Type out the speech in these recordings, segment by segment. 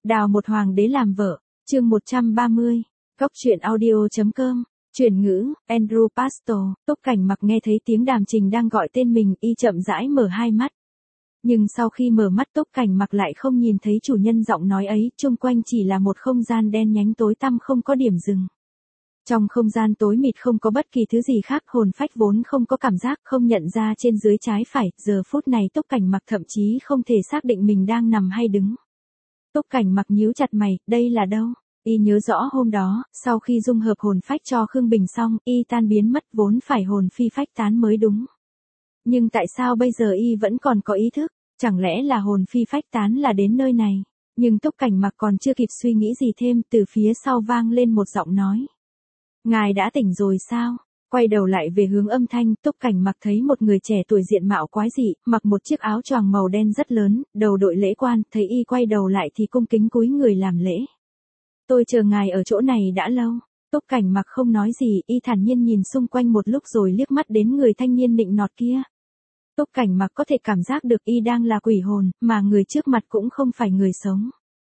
Đào một hoàng đế làm vợ, chương 130, Cốc truyện audio.com, chuyển ngữ, Andrew Pastor, Túc Cảnh Mặc nghe thấy tiếng Đàm Trình đang gọi tên mình, y chậm rãi mở hai mắt. Nhưng sau khi mở mắt Túc Cảnh Mặc lại không nhìn thấy chủ nhân giọng nói ấy, chung quanh chỉ là một không gian đen nhánh tối tăm không có điểm dừng. Trong không gian tối mịt không có bất kỳ thứ gì khác, hồn phách vốn không có cảm giác, không nhận ra trên dưới trái phải, giờ phút này Túc Cảnh Mặc thậm chí không thể xác định mình đang nằm hay đứng. Túc Cảnh Mặc nhíu chặt mày, đây là đâu? Y nhớ rõ hôm đó, sau khi dung hợp hồn phách cho Khương Bình xong, y tan biến mất, vốn phải hồn phi phách tán mới đúng. Nhưng tại sao bây giờ y vẫn còn có ý thức? Chẳng lẽ là hồn phi phách tán là đến nơi này? Nhưng Túc Cảnh Mặc còn chưa kịp suy nghĩ gì thêm, từ phía sau vang lên một giọng nói. Ngài đã tỉnh rồi sao? Quay đầu lại về hướng âm thanh, Túc Cảnh Mặc thấy một người trẻ tuổi diện mạo quái dị, mặc một chiếc áo choàng màu đen rất lớn, đầu đội lễ quan, thấy y quay đầu lại thì cung kính cúi người làm lễ. Tôi chờ ngài ở chỗ này đã lâu. Túc Cảnh Mặc không nói gì, y thản nhiên nhìn xung quanh một lúc rồi liếc mắt đến người thanh niên nịnh nọt kia. Túc Cảnh Mặc có thể cảm giác được y đang là quỷ hồn, mà người trước mặt cũng không phải người sống.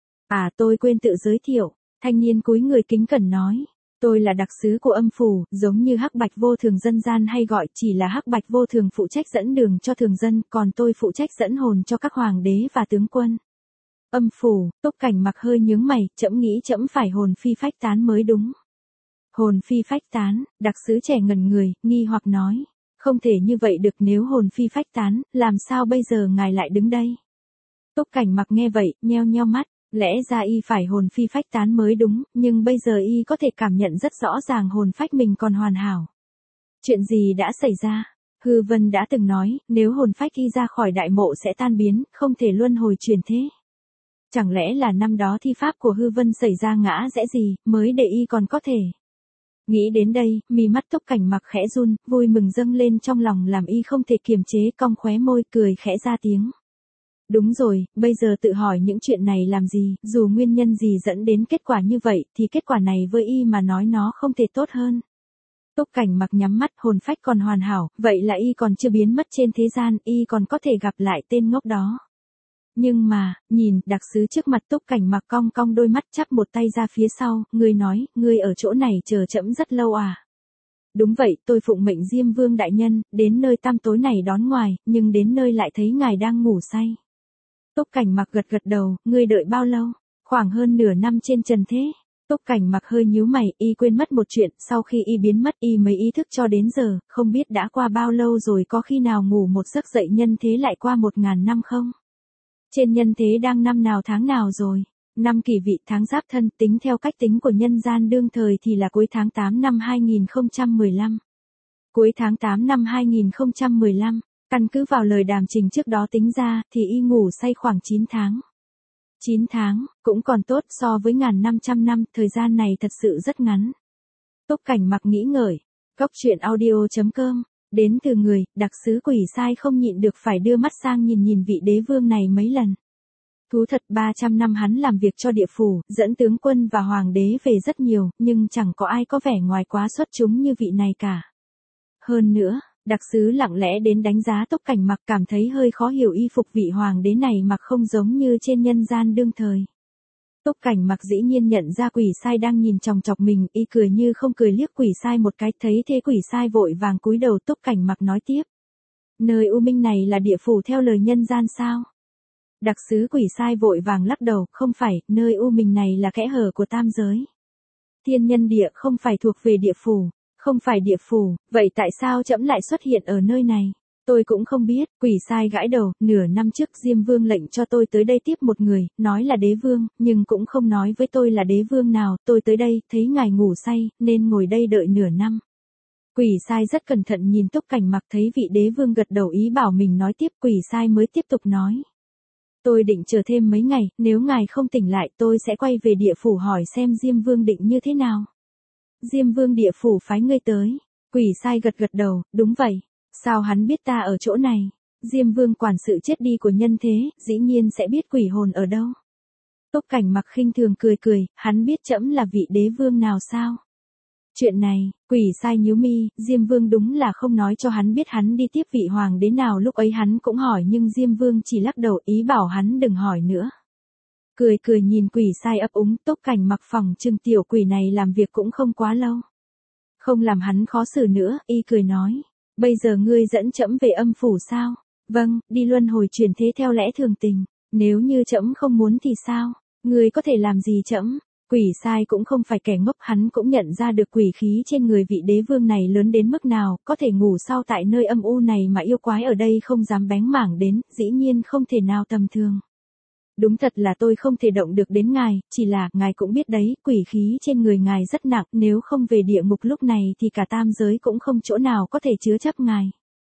À, tôi quên tự giới thiệu, thanh niên cúi người kính cẩn nói. Tôi là đặc sứ của âm phủ, giống như Hắc Bạch Vô Thường dân gian hay gọi, chỉ là Hắc Bạch Vô Thường phụ trách dẫn đường cho thường dân, còn tôi phụ trách dẫn hồn cho các hoàng đế và tướng quân. Âm phủ, Túc Cảnh Mặc hơi nhướng mày, trẫm nghĩ trẫm phải hồn phi phách tán mới đúng. Hồn phi phách tán, đặc sứ trẻ ngẩn người, nghi hoặc nói. Không thể như vậy được, nếu hồn phi phách tán, làm sao bây giờ ngài lại đứng đây? Túc Cảnh Mặc nghe vậy, nheo nheo mắt. Lẽ ra y phải hồn phi phách tán mới đúng, nhưng bây giờ y có thể cảm nhận rất rõ ràng hồn phách mình còn hoàn hảo. Chuyện gì đã xảy ra? Hư Vân đã từng nói, nếu hồn phách y ra khỏi đại mộ sẽ tan biến, không thể luân hồi chuyển thế. Chẳng lẽ là năm đó thi pháp của Hư Vân xảy ra ngã rẽ gì, mới để y còn có thể. Nghĩ đến đây, mí mắt Túc Cảnh Mặc khẽ run, vui mừng dâng lên trong lòng làm y không thể kiềm chế, cong khóe môi, cười khẽ ra tiếng. Đúng rồi, bây giờ tự hỏi những chuyện này làm gì, dù nguyên nhân gì dẫn đến kết quả như vậy, thì kết quả này với y mà nói nó không thể tốt hơn. Túc Cảnh Mặc nhắm mắt, hồn phách còn hoàn hảo, vậy là y còn chưa biến mất trên thế gian, y còn có thể gặp lại tên ngốc đó. Nhưng mà, nhìn, đặc sứ trước mặt Túc Cảnh Mặc cong cong đôi mắt, chắp một tay ra phía sau, người nói, ngươi ở chỗ này chờ trẫm rất lâu à? Đúng vậy, tôi phụng mệnh Diêm Vương đại nhân, đến nơi tăm tối này đón ngoài, nhưng đến nơi lại thấy ngài đang ngủ say. Túc Cảnh Mặc gật gật đầu, ngươi đợi bao lâu? Khoảng hơn nửa năm trên trần thế. Túc Cảnh Mặc hơi nhíu mày, y quên mất một chuyện, sau khi y biến mất y mới ý thức cho đến giờ, không biết đã qua bao lâu rồi, có khi nào ngủ một giấc dậy nhân thế lại qua 1000 năm không? Trên nhân thế đang năm nào tháng nào rồi? Năm Kỷ Vị tháng Giáp Thân, tính theo cách tính của nhân gian đương thời thì là cuối tháng 8 năm 2015. Cuối tháng 8 năm 2015. Căn cứ vào lời Đàm Trình trước đó tính ra, thì y ngủ say khoảng 9 tháng. 9 tháng, cũng còn tốt so với 1500 năm, thời gian này thật sự rất ngắn. Túc Cảnh Mặc nghĩ ngợi, Cốc truyện audio.com, đến từ người, đặc sứ Quỷ Sai không nhịn được phải đưa mắt sang nhìn vị đế vương này mấy lần. Thú thật 300 năm hắn làm việc cho địa phủ, dẫn tướng quân và hoàng đế về rất nhiều, nhưng chẳng có ai có vẻ ngoài quá xuất chúng như vị này cả. Hơn nữa, đặc sứ lặng lẽ đến đánh giá Túc Cảnh Mặc, cảm thấy hơi khó hiểu y phục vị hoàng đế này mặc không giống như trên nhân gian đương thời. Túc Cảnh Mặc dĩ nhiên nhận ra Quỷ Sai đang nhìn chòng chọc mình, y cười như không cười liếc Quỷ Sai một cái, thấy thế Quỷ Sai vội vàng cúi đầu. Túc Cảnh Mặc nói tiếp. Nơi U Minh này là địa phủ theo lời nhân gian sao? Đặc sứ Quỷ Sai vội vàng lắc đầu, không phải, nơi U Minh này là kẽ hở của tam giới. Thiên nhân địa không phải thuộc về địa phủ. Không phải địa phủ, vậy tại sao trẫm lại xuất hiện ở nơi này? Tôi cũng không biết. Quỷ Sai gãi đầu, nửa năm trước Diêm Vương lệnh cho tôi tới đây tiếp một người, nói là đế vương, nhưng cũng không nói với tôi là đế vương nào, tôi tới đây, thấy ngài ngủ say, nên ngồi đây đợi nửa năm. Quỷ Sai rất cẩn thận nhìn Túc Cảnh Mặc, thấy vị đế vương gật đầu ý bảo mình nói tiếp, Quỷ Sai mới tiếp tục nói. Tôi định chờ thêm mấy ngày, nếu ngài không tỉnh lại tôi sẽ quay về địa phủ hỏi xem Diêm Vương định như thế nào. Diêm Vương địa phủ phái ngươi tới. Quỷ Sai gật gật đầu, đúng vậy. Sao hắn biết ta ở chỗ này? Diêm Vương quản sự chết đi của nhân thế, dĩ nhiên sẽ biết quỷ hồn ở đâu. Túc Cảnh Mặc khinh thường cười cười, hắn biết trẫm là vị đế vương nào sao? Chuyện này, Quỷ Sai nhíu mi, Diêm Vương đúng là không nói cho hắn biết hắn đi tiếp vị hoàng đế nào, lúc ấy hắn cũng hỏi nhưng Diêm Vương chỉ lắc đầu ý bảo hắn đừng hỏi nữa. Cười cười nhìn quỷ sai ấp úng, Túc Cảnh Mặc phỏng chừng tiểu quỷ này làm việc cũng không quá lâu. Không làm hắn khó xử nữa, y cười nói. Bây giờ ngươi dẫn trẫm về âm phủ sao? Vâng, đi luân hồi chuyển thế theo lẽ thường tình. Nếu như trẫm không muốn thì sao? Ngươi có thể làm gì trẫm? Quỷ sai cũng không phải kẻ ngốc, hắn cũng nhận ra được quỷ khí trên người vị đế vương này lớn đến mức nào, có thể ngủ sau tại nơi âm u này mà yêu quái ở đây không dám bén mảng đến, dĩ nhiên không thể nào tầm thường. Đúng thật là tôi không thể động được đến ngài, chỉ là, ngài cũng biết đấy, quỷ khí trên người ngài rất nặng, nếu không về địa ngục lúc này thì cả tam giới cũng không chỗ nào có thể chứa chấp ngài.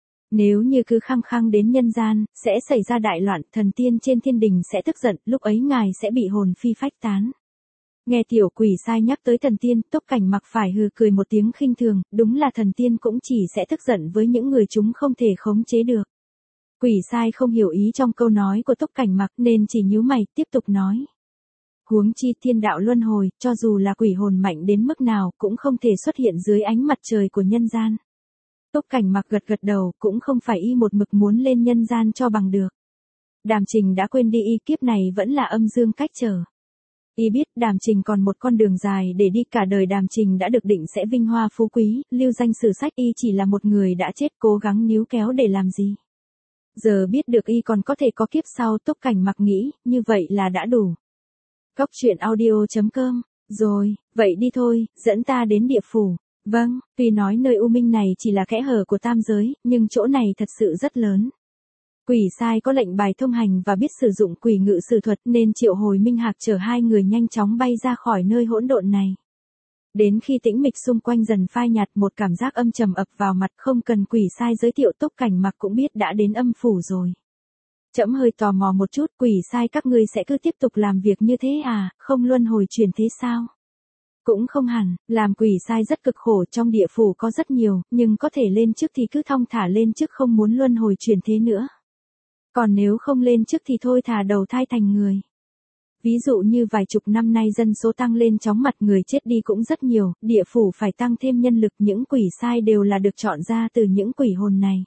Nếu như cứ khăng khăng đến nhân gian, sẽ xảy ra đại loạn, thần tiên trên thiên đình sẽ tức giận, lúc ấy ngài sẽ bị hồn phi phách tán. Nghe tiểu quỷ sai nhắc tới thần tiên, Túc Cảnh Mặc phải hừ cười một tiếng khinh thường, đúng là thần tiên cũng chỉ sẽ tức giận với những người chúng không thể khống chế được. Quỷ sai không hiểu ý trong câu nói của Túc Cảnh Mặc nên chỉ nhíu mày, tiếp tục nói. Huống chi thiên đạo luân hồi, cho dù là quỷ hồn mạnh đến mức nào cũng không thể xuất hiện dưới ánh mặt trời của nhân gian. Túc Cảnh Mặc gật gật đầu, cũng không phải y một mực muốn lên nhân gian cho bằng được. Đàm Trình đã quên đi y, kiếp này vẫn là âm dương cách trở. Y biết Đàm Trình còn một con đường dài để đi, cả đời Đàm Trình đã được định sẽ vinh hoa phú quý, lưu danh sử sách, y chỉ là một người đã chết cố gắng níu kéo để làm gì. Giờ biết được y còn có thể có kiếp sau, Túc Cảnh Mặc nghĩ, như vậy là đã đủ. Cóc truyện audio.com, rồi, vậy đi thôi, dẫn ta đến địa phủ. Vâng, tuy nói nơi u minh này chỉ là kẽ hở của tam giới, nhưng chỗ này thật sự rất lớn. Quỷ sai có lệnh bài thông hành và biết sử dụng quỷ ngự sử thuật nên triệu hồi Minh Hạc chở hai người nhanh chóng bay ra khỏi nơi hỗn độn này. Đến khi tĩnh mịch xung quanh dần phai nhạt, một cảm giác âm trầm ập vào mặt, không cần quỷ sai giới thiệu Túc Cảnh Mặc cũng biết đã đến âm phủ rồi. Trẫm hơi tò mò một chút, quỷ sai các ngươi sẽ cứ tiếp tục làm việc như thế à, không luân hồi chuyển thế sao? Cũng không hẳn, làm quỷ sai rất cực khổ, trong địa phủ có rất nhiều, nhưng có thể lên chức thì cứ thong thả lên chức, không muốn luân hồi chuyển thế nữa. Còn nếu không lên chức thì thôi thả đầu thai thành người. Ví dụ như vài chục năm nay dân số tăng lên chóng mặt, người chết đi cũng rất nhiều, địa phủ phải tăng thêm nhân lực, những quỷ sai đều là được chọn ra từ những quỷ hồn này.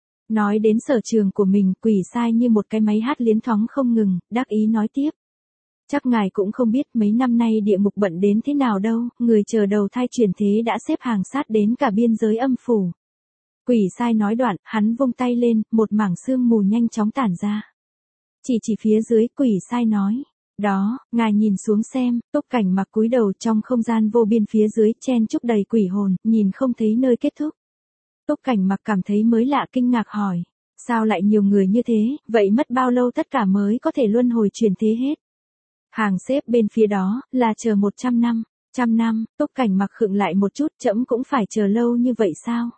Nói đến sở trường của mình, quỷ sai như một cái máy hát liến thoáng không ngừng, đắc ý nói tiếp. Chắc ngài cũng không biết mấy năm nay địa ngục bận đến thế nào đâu, người chờ đầu thai chuyển thế đã xếp hàng sát đến cả biên giới âm phủ. Quỷ sai nói đoạn, hắn vung tay lên, một mảng sương mù nhanh chóng tản ra. Chỉ phía dưới, quỷ sai nói. Đó, ngài nhìn xuống xem, Túc Cảnh Mặc cúi đầu, trong không gian vô biên phía dưới chen chúc đầy quỷ hồn, nhìn không thấy nơi kết thúc. Túc Cảnh Mặc cảm thấy mới lạ, kinh ngạc hỏi. Sao lại nhiều người như thế, vậy mất bao lâu tất cả mới có thể luân hồi chuyển thế hết? Hàng xếp bên phía đó, là chờ 100 năm. 100 năm, Túc Cảnh Mặc khựng lại một chút, trẫm cũng phải chờ lâu như vậy sao?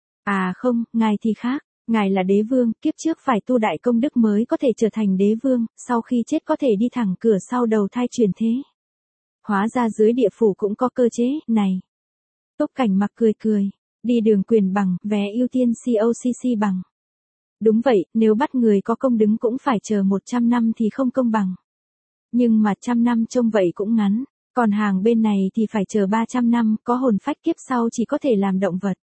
À không, ngài thì khác, ngài là đế vương, kiếp trước phải tu đại công đức mới có thể trở thành đế vương, sau khi chết có thể đi thẳng cửa sau đầu thai chuyển thế. Hóa ra dưới địa phủ cũng có cơ chế, này. Túc Cảnh Mặc cười cười, đi đường quyền bằng, vé ưu tiên COCC bằng. Đúng vậy, nếu bắt người có công đứng cũng phải chờ 100 năm thì không công bằng. Nhưng mà 100 năm trông vậy cũng ngắn, còn hàng bên này thì phải chờ 300 năm, có hồn phách kiếp sau chỉ có thể làm động vật.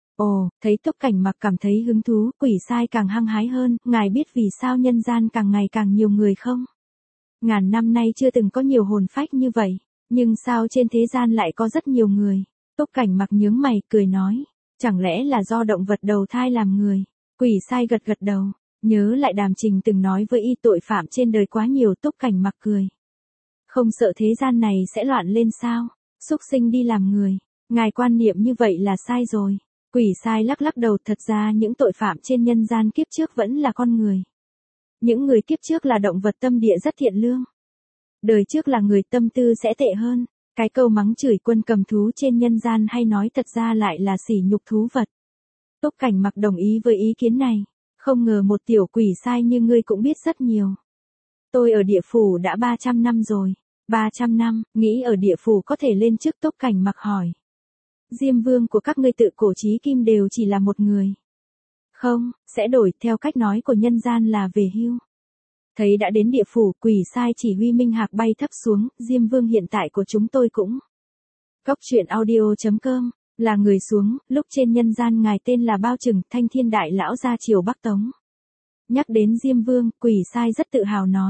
Ồ, thấy Túc Cảnh Mặc cảm thấy hứng thú, quỷ sai càng hăng hái hơn, ngài biết vì sao nhân gian càng ngày càng nhiều người không? Ngàn năm nay chưa từng có nhiều hồn phách như vậy, nhưng sao trên thế gian lại có rất nhiều người? Túc Cảnh Mặc nhướng mày, cười nói, chẳng lẽ là do động vật đầu thai làm người? Quỷ sai gật gật đầu, nhớ lại Đàm Trình từng nói với y tội phạm trên đời quá nhiều. Túc Cảnh Mặc cười. Không sợ thế gian này sẽ loạn lên sao? Súc sinh đi làm người, ngài quan niệm như vậy là sai rồi. Quỷ sai lắc lắc đầu, thật ra những tội phạm trên nhân gian kiếp trước vẫn là con người. Những người kiếp trước là động vật tâm địa rất thiện lương. Đời trước là người tâm tư sẽ tệ hơn. Cái câu mắng chửi quân cầm thú trên nhân gian hay nói thật ra lại là sỉ nhục thú vật. Túc Cảnh Mặc đồng ý với ý kiến này. Không ngờ một tiểu quỷ sai như ngươi cũng biết rất nhiều. Tôi ở địa phủ đã 300 năm rồi. 300 năm, nghĩ ở địa phủ có thể lên chức? Túc Cảnh Mặc hỏi. Diêm vương của các ngươi tự cổ chí kim đều chỉ là một người. Không, sẽ đổi, theo cách nói của nhân gian là về hưu. Thấy đã đến địa phủ, quỷ sai chỉ huy Minh Hạc bay thấp xuống, Diêm vương hiện tại của chúng tôi cũng. Cóc truyện audio.com, là người xuống, lúc trên nhân gian ngài tên là Bao Trừng, Thanh Thiên Đại Lão gia triều Bắc Tống. Nhắc đến Diêm vương, quỷ sai rất tự hào nói.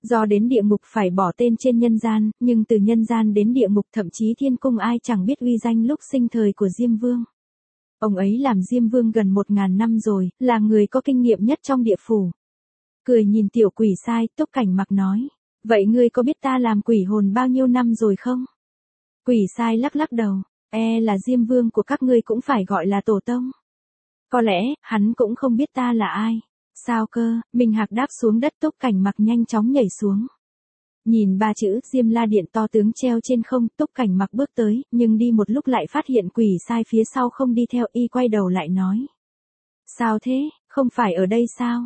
Do đến địa ngục phải bỏ tên trên nhân gian, nhưng từ nhân gian đến địa ngục thậm chí thiên cung ai chẳng biết uy danh lúc sinh thời của Diêm Vương. Ông ấy làm Diêm Vương gần 1000 năm rồi, là người có kinh nghiệm nhất trong địa phủ. Cười nhìn tiểu quỷ sai, Túc Cảnh Mặc nói. Vậy ngươi có biết ta làm quỷ hồn bao nhiêu năm rồi không? Quỷ sai lắc lắc đầu. Là Diêm Vương của các ngươi cũng phải gọi là tổ tông. Có lẽ, hắn cũng không biết ta là ai. Sao cơ, Minh Hạc đáp xuống đất. Túc Cảnh Mặc nhanh chóng nhảy xuống. Nhìn ba chữ Diêm La Điện to tướng treo trên không, Túc Cảnh Mặc bước tới, nhưng đi một lúc lại phát hiện quỷ sai phía sau không đi theo, y quay đầu lại nói. Sao thế, không phải ở đây sao?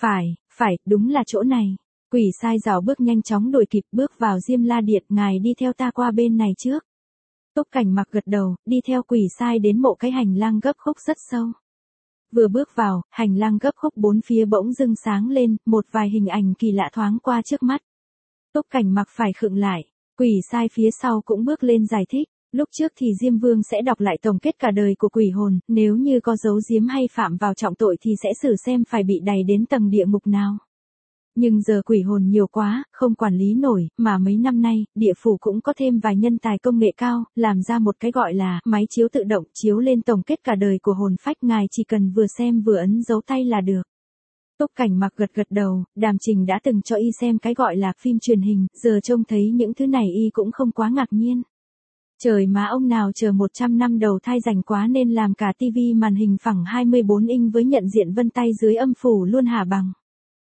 Phải, đúng là chỗ này. Quỷ sai rảo bước nhanh chóng đuổi kịp, bước vào Diêm La Điện, ngài đi theo ta qua bên này trước. Túc Cảnh Mặc gật đầu, đi theo quỷ sai đến một cái hành lang gấp khúc rất sâu. Vừa bước vào, hành lang gấp khúc bốn phía bỗng dưng sáng lên, một vài hình ảnh kỳ lạ thoáng qua trước mắt. Túc Cảnh Mặc phải khựng lại, quỷ sai phía sau cũng bước lên giải thích. Lúc trước thì Diêm Vương sẽ đọc lại tổng kết cả đời của quỷ hồn, nếu như có giấu giếm hay phạm vào trọng tội thì sẽ xử xem phải bị đày đến tầng địa ngục nào. Nhưng giờ quỷ hồn nhiều quá, không quản lý nổi, mà mấy năm nay, địa phủ cũng có thêm vài nhân tài công nghệ cao, làm ra một cái gọi là máy chiếu tự động chiếu lên tổng kết cả đời của hồn phách, ngài chỉ cần vừa xem vừa ấn dấu tay là được. Túc Cảnh Mặc gật đầu, Đàm Trình đã từng cho y xem cái gọi là phim truyền hình, giờ trông thấy những thứ này y cũng không quá ngạc nhiên. Trời má, ông nào chờ 100 năm đầu thai rảnh quá nên làm cả tivi màn hình phẳng 24 inch với nhận diện vân tay dưới âm phủ luôn hả bằng.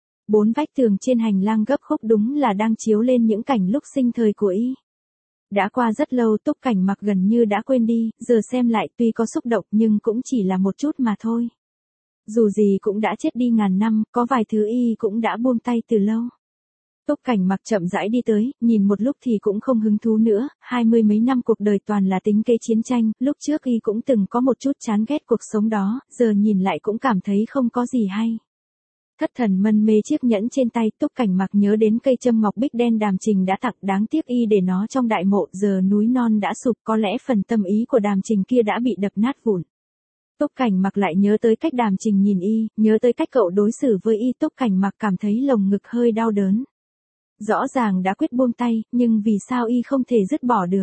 4 vách tường trên hành lang gấp khúc đúng là đang chiếu lên những cảnh lúc sinh thời của y. Đã qua rất lâu, Túc Cảnh Mặc gần như đã quên đi, giờ xem lại tuy có xúc động nhưng cũng chỉ là một chút mà thôi. Dù gì cũng đã chết đi ngàn năm, có vài thứ y cũng đã buông tay từ lâu. Túc Cảnh Mặc chậm rãi đi tới, nhìn một lúc thì cũng không hứng thú nữa, 20 mấy năm cuộc đời toàn là tính kế chiến tranh, lúc trước y cũng từng có một chút chán ghét cuộc sống đó, giờ nhìn lại cũng cảm thấy không có gì hay. Thất thần mân mê chiếc nhẫn trên tay, Túc Cảnh Mặc nhớ đến cây châm ngọc bích đen Đàm Trình đã tặng, đáng tiếc y để nó trong đại mộ, giờ núi non đã sụp, có lẽ phần tâm ý của Đàm Trình kia đã bị đập nát vụn. Túc Cảnh Mặc lại nhớ tới cách Đàm Trình nhìn y, nhớ tới cách cậu đối xử với y, Túc Cảnh Mặc cảm thấy lồng ngực hơi đau đớn. Rõ ràng đã quyết buông tay, nhưng vì sao y không thể dứt bỏ được?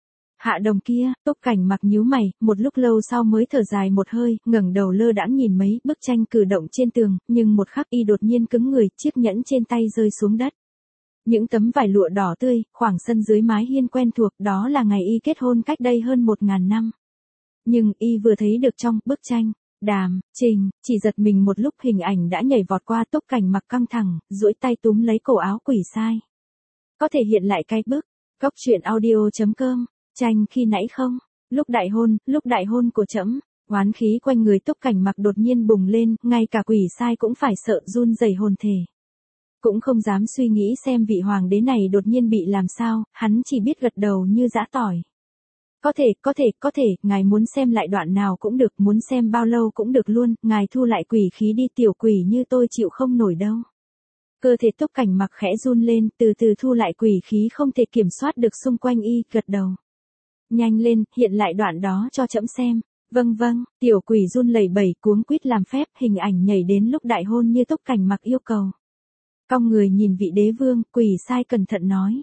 Hạ Đồng kia, Túc Cảnh Mặc nhíu mày, một lúc lâu sau mới thở dài một hơi, ngẩng đầu lơ đãng nhìn mấy bức tranh cử động trên tường, nhưng một khắc y đột nhiên cứng người, chiếc nhẫn trên tay rơi xuống đất. Những tấm vải lụa đỏ tươi, khoảng sân dưới mái hiên quen thuộc, đó là ngày y kết hôn cách đây hơn 1000 năm. Nhưng y vừa thấy được trong bức tranh, Đàm Trình, chỉ giật mình một lúc, hình ảnh đã nhảy vọt qua. Túc Cảnh Mặc căng thẳng, duỗi tay túm lấy cổ áo quỷ sai. Có thể hiện lại cái bức, Cóc Truyện Audio.com, tranh khi nãy không? Lúc đại hôn của trẫm. Oán khí quanh người Túc Cảnh Mặc đột nhiên bùng lên, ngay cả quỷ sai cũng phải sợ run rẩy hồn thể. Cũng không dám suy nghĩ xem vị hoàng đế này đột nhiên bị làm sao, hắn chỉ biết gật đầu như giã tỏi. Có thể, ngài muốn xem lại đoạn nào cũng được, muốn xem bao lâu cũng được luôn, ngài thu lại quỷ khí đi, tiểu quỷ như tôi chịu không nổi đâu. Cơ thể Túc Cảnh Mặc khẽ run lên, từ từ thu lại quỷ khí không thể kiểm soát được xung quanh y, gật đầu. Nhanh lên, hiện lại đoạn đó cho trẫm xem. Vâng, tiểu quỷ run lẩy bẩy cuống quýt làm phép, hình ảnh nhảy đến lúc đại hôn như Túc Cảnh Mặc yêu cầu. Cong người nhìn vị đế vương, quỷ sai cẩn thận nói.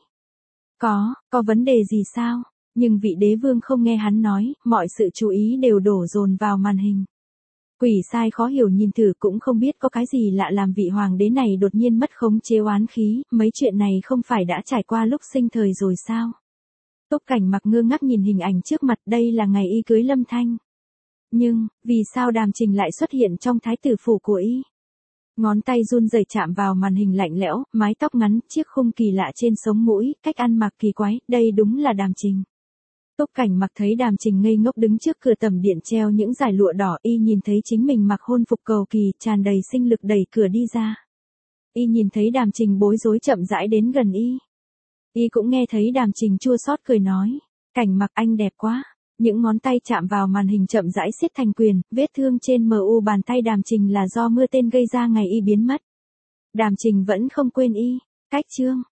Có vấn đề gì sao? Nhưng vị đế vương không nghe hắn nói, mọi sự chú ý đều đổ dồn vào màn hình. Quỷ sai khó hiểu nhìn thử, cũng không biết có cái gì lạ làm vị hoàng đế này đột nhiên mất khống chế oán khí, mấy chuyện này không phải đã trải qua lúc sinh thời rồi sao? Túc Cảnh Mặc ngơ ngác nhìn hình ảnh trước mặt, đây là ngày y cưới Lâm Thanh. Nhưng, vì sao Đàm Trình lại xuất hiện trong thái tử phủ của y? Ngón tay run rẩy chạm vào màn hình lạnh lẽo, mái tóc ngắn, chiếc khung kỳ lạ trên sống mũi, cách ăn mặc kỳ quái, đây đúng là Đàm Trình. Túc Cảnh Mặc thấy Đàm Trình ngây ngốc đứng trước cửa tầm điện treo những dải lụa đỏ, y nhìn thấy chính mình mặc hôn phục cầu kỳ, tràn đầy sinh lực đẩy cửa đi ra. Y nhìn thấy Đàm Trình bối rối chậm rãi đến gần y. Y cũng nghe thấy Đàm Trình chua xót cười nói, Cảnh Mặc anh đẹp quá. Những ngón tay chạm vào màn hình chậm rãi siết thành quyền, vết thương trên mu bàn tay Đàm Trình là do mưa tên gây ra ngày y biến mất. Đàm Trình vẫn không quên y. Cách chương